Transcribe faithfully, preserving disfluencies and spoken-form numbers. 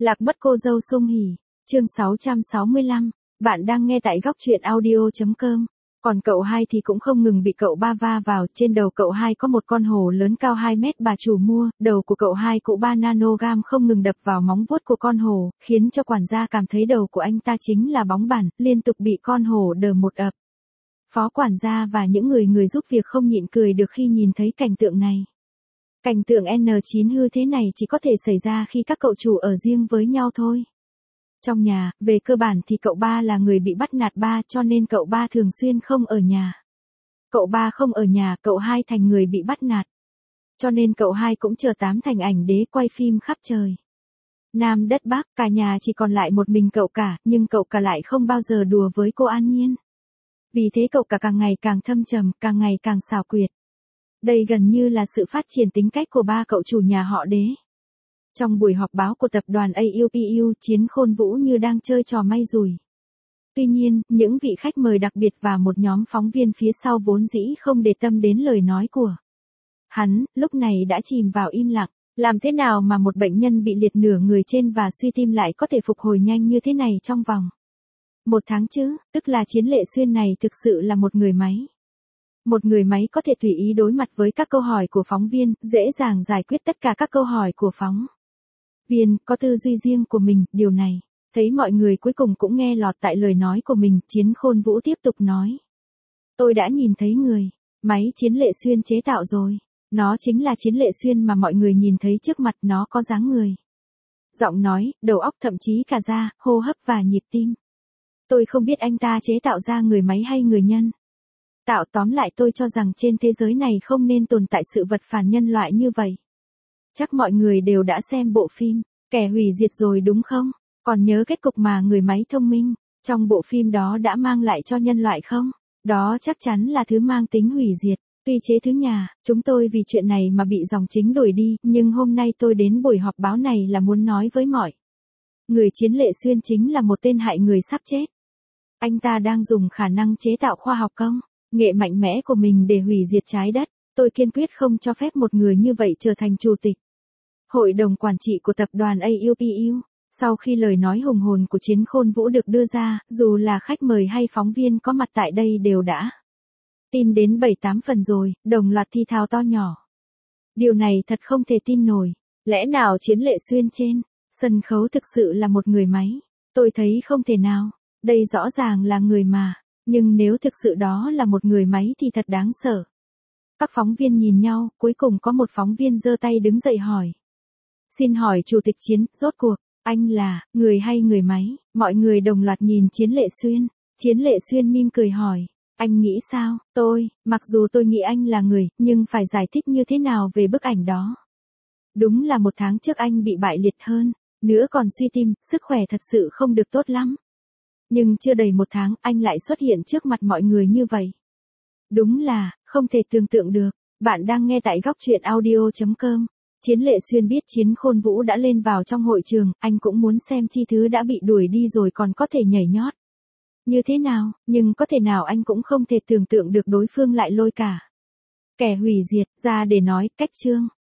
Lạc mất cô dâu Sung Hỉ, chương sáu trăm sáu mươi lăm, bạn đang nghe tại góc truyện audio.com. Còn cậu hai thì cũng không ngừng bị cậu ba va vào, trên đầu cậu hai có một con hổ lớn cao hai mét bà chủ mua, đầu của cậu hai cụ ba nanogram không ngừng đập vào móng vuốt của con hổ, khiến cho quản gia cảm thấy đầu của anh ta chính là bóng bàn, liên tục bị con hổ đờ một ập. Phó quản gia và những người người giúp việc không nhịn cười được khi nhìn thấy cảnh tượng này. Cảnh tượng en chín hư thế này chỉ có thể xảy ra khi các cậu chủ ở riêng với nhau thôi. Trong nhà, về cơ bản thì cậu ba là người bị bắt nạt ba cho nên cậu ba thường xuyên không ở nhà. Cậu ba không ở nhà, cậu hai thành người bị bắt nạt. Cho nên cậu hai cũng chờ tám thành ảnh đế quay phim khắp trời. Nam đất Bắc, cả nhà chỉ còn lại một mình cậu cả, nhưng cậu cả lại không bao giờ đùa với cô An Nhiên. Vì thế cậu cả càng ngày càng thâm trầm, càng ngày càng xảo quyệt. Đây gần như là sự phát triển tính cách của ba cậu chủ nhà họ Đế. Trong buổi họp báo của tập đoàn a u pê u, Chiến Khôn Vũ như đang chơi trò may rủi. Tuy nhiên, những vị khách mời đặc biệt và một nhóm phóng viên phía sau vốn dĩ không để tâm đến lời nói của hắn, lúc này đã chìm vào im lặng. Làm thế nào mà một bệnh nhân bị liệt nửa người trên và suy tim lại có thể phục hồi nhanh như thế này trong vòng một tháng chứ, tức là Chiến Lệ Xuyên này thực sự là một người máy. Một người máy có thể tùy ý đối mặt với các câu hỏi của phóng viên, dễ dàng giải quyết tất cả các câu hỏi của phóng viên, có tư duy riêng của mình, điều này. Thấy mọi người cuối cùng cũng nghe lọt tại lời nói của mình, Chiến Khôn Vũ tiếp tục nói. Tôi đã nhìn thấy người, máy Chiến Lệ Xuyên chế tạo rồi. Nó chính là Chiến Lệ Xuyên mà mọi người nhìn thấy trước mặt, nó có dáng người, giọng nói, đầu óc, thậm chí cả da, hô hấp và nhịp tim. Tôi không biết anh ta chế tạo ra người máy hay người nhân. Tạo tóm lại tôi cho rằng trên thế giới này không nên tồn tại sự vật phản nhân loại như vậy. Chắc mọi người đều đã xem bộ phim, Kẻ Hủy Diệt rồi đúng không? Còn nhớ kết cục mà người máy thông minh, trong bộ phim đó đã mang lại cho nhân loại không? Đó chắc chắn là thứ mang tính hủy diệt. Tuy chế thứ nhà, chúng tôi vì chuyện này mà bị dòng chính đuổi đi, nhưng hôm nay tôi đến buổi họp báo này là muốn nói với mọi người Chiến Lệ Xuyên chính là một tên hại người sắp chết. Anh ta đang dùng khả năng chế tạo khoa học công nghệ mạnh mẽ của mình để hủy diệt trái đất. Tôi kiên quyết không cho phép một người như vậy trở thành chủ tịch hội đồng quản trị của tập đoàn a u pê u. Sau khi lời nói hùng hồn của Chiến Khôn Vũ được đưa ra, dù là khách mời hay phóng viên có mặt tại đây đều đã tin đến bảy tám phần rồi, đồng loạt thi thào to nhỏ. Điều này thật không thể tin nổi. Lẽ nào Chiến Lệ Xuyên trên sân khấu thực sự là một người máy? Tôi thấy không thể nào. Đây rõ ràng là người mà. Nhưng nếu thực sự đó là một người máy thì thật đáng sợ. Các phóng viên nhìn nhau, cuối cùng có một phóng viên giơ tay đứng dậy hỏi. Xin hỏi Chủ tịch Chiến, rốt cuộc, anh là người hay người máy? Mọi người đồng loạt nhìn Chiến Lệ Xuyên. Chiến Lệ Xuyên mỉm cười hỏi. Anh nghĩ sao? Tôi, mặc dù tôi nghĩ anh là người, nhưng phải giải thích như thế nào về bức ảnh đó? Đúng là một tháng trước anh bị bại liệt hơn, nữa còn suy tim, sức khỏe thật sự không được tốt lắm. Nhưng chưa đầy một tháng, anh lại xuất hiện trước mặt mọi người như vậy. Đúng là, không thể tưởng tượng được. Bạn đang nghe tại góc truyện audio.com. Chiến Lệ Xuyên biết Chiến Khôn Vũ đã lên vào trong hội trường, anh cũng muốn xem chi thứ đã bị đuổi đi rồi còn có thể nhảy nhót như thế nào, nhưng có thể nào anh cũng không thể tưởng tượng được đối phương lại lôi cả Kẻ Hủy Diệt ra để nói, cách chương.